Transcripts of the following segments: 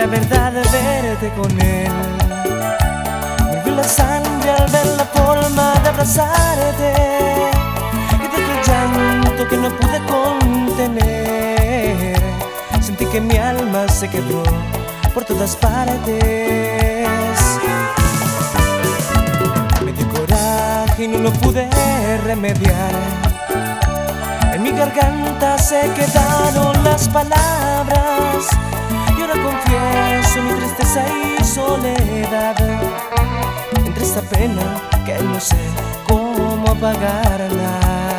verdad verte con él. Me hirvió la sangre al ver la forma de abrazarte y de tu llanto que no pude contener. Sentí que mi alma se quebró por todas partes. Me dio coraje y no lo pude remediar. En mi garganta se quedaron las palabras y ahora confieso mi tristeza y soledad. Entre esta pena que no sé cómo apagarla.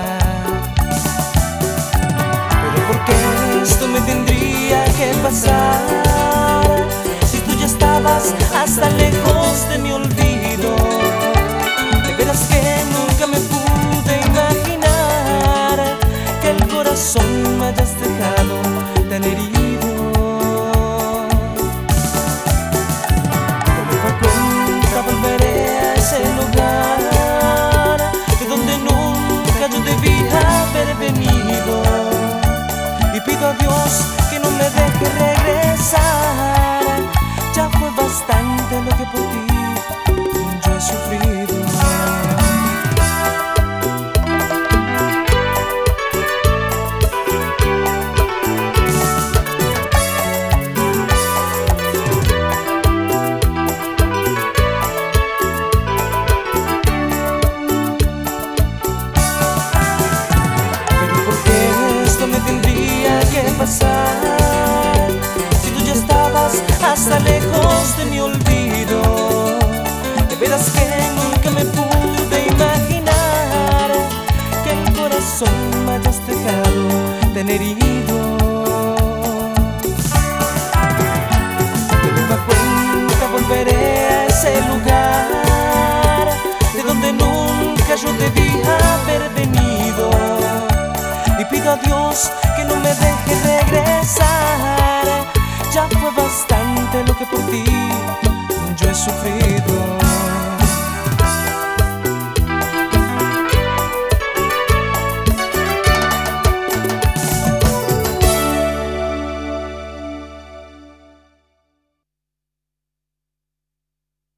Pero ¿por qué esto me tendría que pasar? Si tú ya estabas hasta lejos de mi olvido. De veras que nunca me pude imaginar que el corazón me hayas dejado tan herido. Por mi cuenta volveré a ese lugar de donde nunca yo debí haber venido. Y pido a Dios que no me deje regresar. Ya fue bastante lo que por ti yo he sufrido. Pero ¿por qué esto me tendría que pasar? Si tú ya estabas hasta lejos de mi olvido. De veras que nunca me pude imaginar que el corazón me hayas dejado tan herido. De nueva cuenta volveré a ese lugar de donde nunca yo debí haber venido. Y pido a Dios que no me deje regresar. Ya fue bastante lo que por ti yo he sufrido.